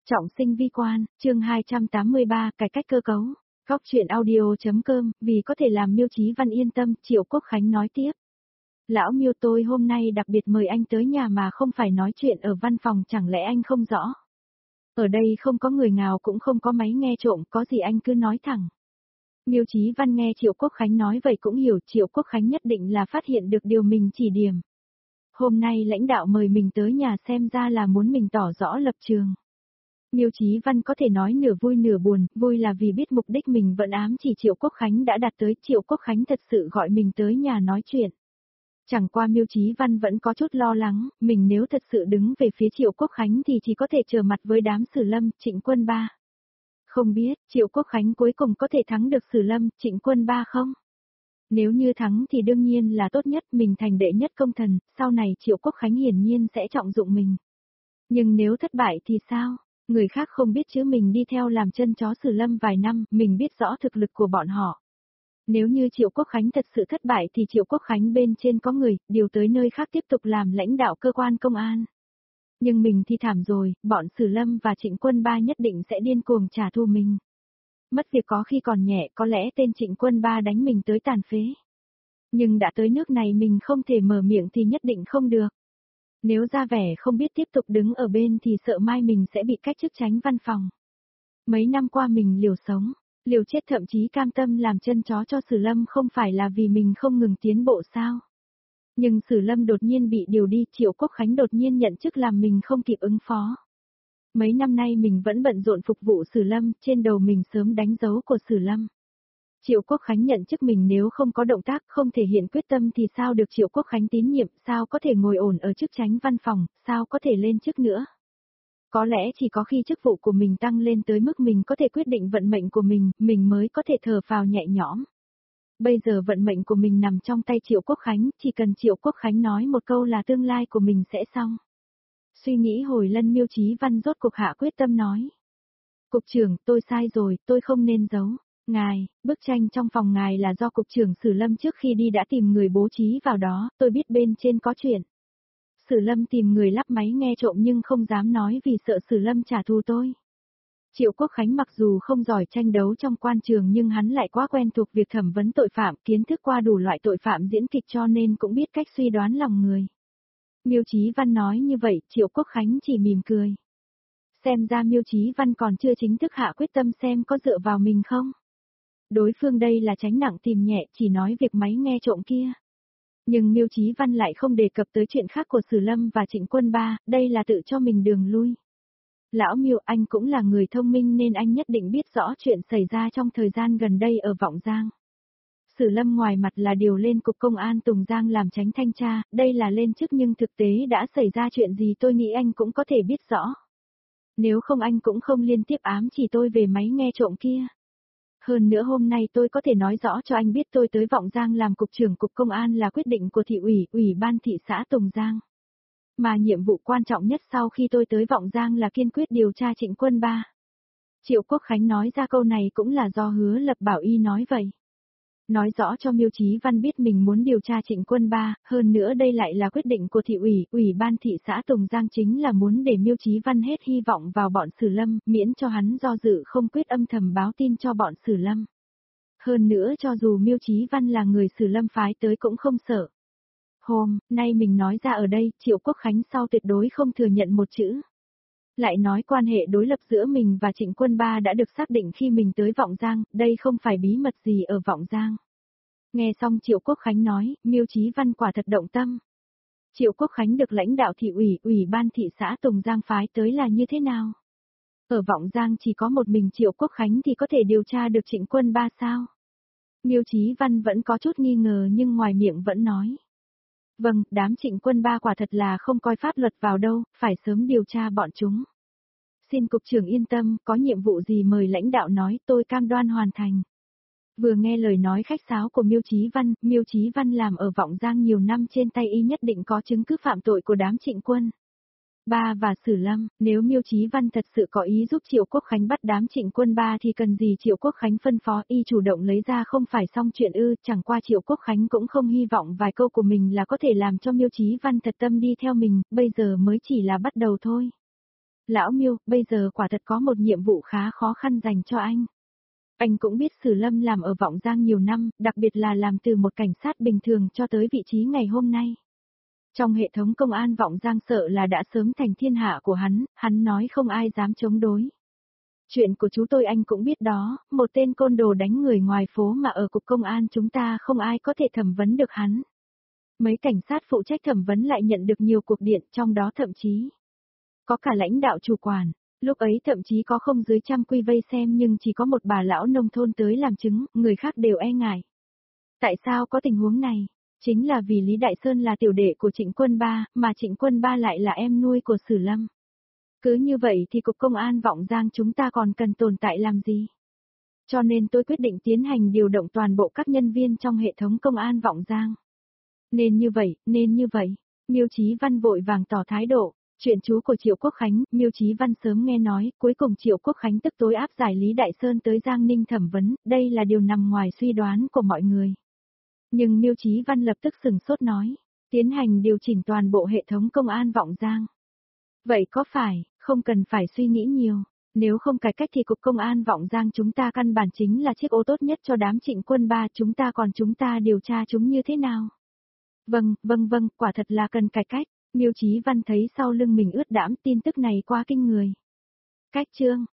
Trọng sinh vi quan, chương 283, cải cách cơ cấu. Góc truyện audio.com, vì có thể làm Miêu Chí Văn yên tâm, Triệu Quốc Khánh nói tiếp. Lão Miêu, tôi hôm nay đặc biệt mời anh tới nhà mà không phải nói chuyện ở văn phòng, chẳng lẽ anh không rõ? Ở đây không có người nào cũng không có máy nghe trộm, có gì anh cứ nói thẳng. Miêu Chí Văn nghe Triệu Quốc Khánh nói vậy cũng hiểu Triệu Quốc Khánh nhất định là phát hiện được điều mình chỉ điểm. Hôm nay lãnh đạo mời mình tới nhà xem ra là muốn mình tỏ rõ lập trường. Miêu Chí Văn có thể nói nửa vui nửa buồn, vui là vì biết mục đích mình vẫn ám chỉ Triệu Quốc Khánh đã đạt tới, Triệu Quốc Khánh thật sự gọi mình tới nhà nói chuyện. Chẳng qua Miêu Chí Văn vẫn có chút lo lắng, mình nếu thật sự đứng về phía Triệu Quốc Khánh thì chỉ có thể trở mặt với đám Sử Lâm, Trịnh Quân Ba. Không biết, Triệu Quốc Khánh cuối cùng có thể thắng được Sử Lâm, Trịnh Quân Ba không? Nếu như thắng thì đương nhiên là tốt nhất, mình thành đệ nhất công thần, sau này Triệu Quốc Khánh hiển nhiên sẽ trọng dụng mình. Nhưng nếu thất bại thì sao? Người khác không biết chứ mình đi theo làm chân chó Sử Lâm vài năm, mình biết rõ thực lực của bọn họ. Nếu như Triệu Quốc Khánh thật sự thất bại thì Triệu Quốc Khánh bên trên có người, điều tới nơi khác tiếp tục làm lãnh đạo cơ quan công an. Nhưng mình thì thảm rồi, bọn Sử Lâm và Trịnh Quân Ba nhất định sẽ điên cuồng trả thù mình. Mất việc có khi còn nhẹ, có lẽ tên Trịnh Quân Ba đánh mình tới tàn phế. Nhưng đã tới nước này mình không thể mở miệng thì nhất định không được. Nếu ra vẻ không biết tiếp tục đứng ở bên thì sợ mai mình sẽ bị cách chức tránh văn phòng. Mấy năm qua mình liều sống, liều chết, thậm chí cam tâm làm chân chó cho Sử Lâm, không phải là vì mình không ngừng tiến bộ sao? Nhưng Sử Lâm đột nhiên bị điều đi, Triệu Quốc Khánh đột nhiên nhận chức làm mình không kịp ứng phó. Mấy năm nay mình vẫn bận rộn phục vụ Sử Lâm, trên đầu mình sớm đánh dấu của Sử Lâm. Triệu Quốc Khánh nhận chức mình nếu không có động tác, không thể hiện quyết tâm thì sao được Triệu Quốc Khánh tín nhiệm, sao có thể ngồi ổn ở chức tránh văn phòng, sao có thể lên chức nữa. Có lẽ chỉ có khi chức vụ của mình tăng lên tới mức mình có thể quyết định vận mệnh của mình mới có thể thở phào nhẹ nhõm. Bây giờ vận mệnh của mình nằm trong tay Triệu Quốc Khánh, chỉ cần Triệu Quốc Khánh nói một câu là tương lai của mình sẽ xong. Suy nghĩ hồi lâu Miêu Chí Văn rốt cuộc hạ quyết tâm nói. Cục trưởng, tôi sai rồi, tôi không nên giấu. Ngài, bức tranh trong phòng ngài là do cục trưởng Sử Lâm trước khi đi đã tìm người bố trí vào đó, tôi biết bên trên có chuyện. Sử Lâm tìm người lắp máy nghe trộm nhưng không dám nói vì sợ Sử Lâm trả thù tôi. Triệu Quốc Khánh mặc dù không giỏi tranh đấu trong quan trường nhưng hắn lại quá quen thuộc việc thẩm vấn tội phạm, kiến thức qua đủ loại tội phạm diễn kịch cho nên cũng biết cách suy đoán lòng người. Miêu Chí Văn nói như vậy, Triệu Quốc Khánh chỉ mỉm cười. Xem ra Miêu Chí Văn còn chưa chính thức hạ quyết tâm xem có dựa vào mình không. Đối phương đây là tránh nặng tìm nhẹ, chỉ nói việc máy nghe trộm kia. Nhưng Miêu Chí Văn lại không đề cập tới chuyện khác của Sử Lâm và Trịnh Quân Ba, đây là tự cho mình đường lui. Lão Miêu, anh cũng là người thông minh nên anh nhất định biết rõ chuyện xảy ra trong thời gian gần đây ở Vọng Giang. Sử Lâm ngoài mặt là điều lên cục công an Tùng Giang làm chánh thanh tra, đây là lên chức nhưng thực tế đã xảy ra chuyện gì tôi nghĩ anh cũng có thể biết rõ. Nếu không anh cũng không liên tiếp ám chỉ tôi về máy nghe trộm kia. Hơn nữa hôm nay tôi có thể nói rõ cho anh biết tôi tới Vọng Giang làm cục trưởng cục công an là quyết định của thị ủy, ủy ban thị xã Tùng Giang. Mà nhiệm vụ quan trọng nhất sau khi tôi tới Vọng Giang là kiên quyết điều tra Trịnh Quân Ba. Triệu Quốc Khánh nói ra câu này cũng là do Hứa Lập Bảo Y nói vậy. Nói rõ cho Miêu Chí Văn biết mình muốn điều tra Trịnh Quân Ba, hơn nữa đây lại là quyết định của thị ủy, ủy ban thị xã Tùng Giang chính là muốn để Miêu Chí Văn hết hy vọng vào bọn Sử Lâm, miễn cho hắn do dự không quyết âm thầm báo tin cho bọn Sử Lâm. Hơn nữa cho dù Miêu Chí Văn là người Sử Lâm phái tới cũng không sợ. Hôm nay mình nói ra ở đây, Triệu Quốc Khánh sau tuyệt đối không thừa nhận một chữ. Lại nói quan hệ đối lập giữa mình và Trịnh Quân Ba đã được xác định khi mình tới Vọng Giang, đây không phải bí mật gì ở Vọng Giang. Nghe xong Triệu Quốc Khánh nói, Miêu Chí Văn quả thật động tâm. Triệu Quốc Khánh được lãnh đạo thị ủy, ủy ban thị xã Tùng Giang phái tới là như thế nào? Ở Vọng Giang chỉ có một mình Triệu Quốc Khánh thì có thể điều tra được Trịnh Quân Ba sao? Miêu Chí Văn vẫn có chút nghi ngờ nhưng ngoài miệng vẫn nói. Vâng, đám Trịnh Quân Ba quả thật là không coi pháp luật vào đâu, phải sớm điều tra bọn chúng. Xin cục trưởng yên tâm, có nhiệm vụ gì mời lãnh đạo nói, tôi cam đoan hoàn thành. Vừa nghe lời nói khách sáo của Miêu Chí Văn làm ở Vọng Giang nhiều năm trên tay y nhất định có chứng cứ phạm tội của đám Trịnh Quân Ba và Sử Lâm, nếu Miêu Chí Văn thật sự có ý giúp Triệu Quốc Khánh bắt đám Trịnh Quân Ba thì cần gì Triệu Quốc Khánh phân phó, y chủ động lấy ra không phải xong chuyện ư, chẳng qua Triệu Quốc Khánh cũng không hy vọng vài câu của mình là có thể làm cho Miêu Chí Văn thật tâm đi theo mình, bây giờ mới chỉ là bắt đầu thôi. Lão Miêu, bây giờ quả thật có một nhiệm vụ khá khó khăn dành cho anh. Anh cũng biết Sử Lâm làm ở Vọng Giang nhiều năm, đặc biệt là làm từ một cảnh sát bình thường cho tới vị trí ngày hôm nay. Trong hệ thống công an Vọng Giang sợ là đã sớm thành thiên hạ của hắn nói không ai dám chống đối. Chuyện của chú tôi anh cũng biết đó, một tên côn đồ đánh người ngoài phố mà ở cục công an chúng ta không ai có thể thẩm vấn được hắn. Mấy cảnh sát phụ trách thẩm vấn lại nhận được nhiều cuộc điện, trong đó thậm chí có cả lãnh đạo chủ quản. Lúc ấy thậm chí có không dưới 100 quy vây xem nhưng chỉ có một bà lão nông thôn tới làm chứng, người khác đều e ngại. Tại sao có tình huống này? Chính là vì Lý Đại Sơn là tiểu đệ của Trịnh Quân Ba, mà Trịnh Quân Ba lại là em nuôi của Sử Lâm. Cứ như vậy thì cục công an Vọng Giang chúng ta còn cần tồn tại làm gì? Cho nên tôi quyết định tiến hành điều động toàn bộ các nhân viên trong hệ thống công an Vọng Giang. Nên như vậy. Miêu Chí Văn vội vàng tỏ thái độ. Chuyện chú của Triệu Quốc Khánh, Miêu Chí Văn sớm nghe nói, cuối cùng Triệu Quốc Khánh tức tối áp giải Lý Đại Sơn tới Giang Ninh thẩm vấn, đây là điều nằm ngoài suy đoán của mọi người. Nhưng Miêu Chí Văn lập tức sừng sốt nói, tiến hành điều chỉnh toàn bộ hệ thống công an Vọng Giang. Vậy có phải, không cần phải suy nghĩ nhiều, nếu không cải cách thì cục công an Vọng Giang chúng ta căn bản chính là chiếc ô tốt nhất cho đám Trịnh Quân Ba chúng ta điều tra chúng như thế nào? Vâng, quả thật là cần cải cách. Miêu Chí Văn thấy sau lưng mình ướt đẫm, tin tức này quá kinh người. Cách chương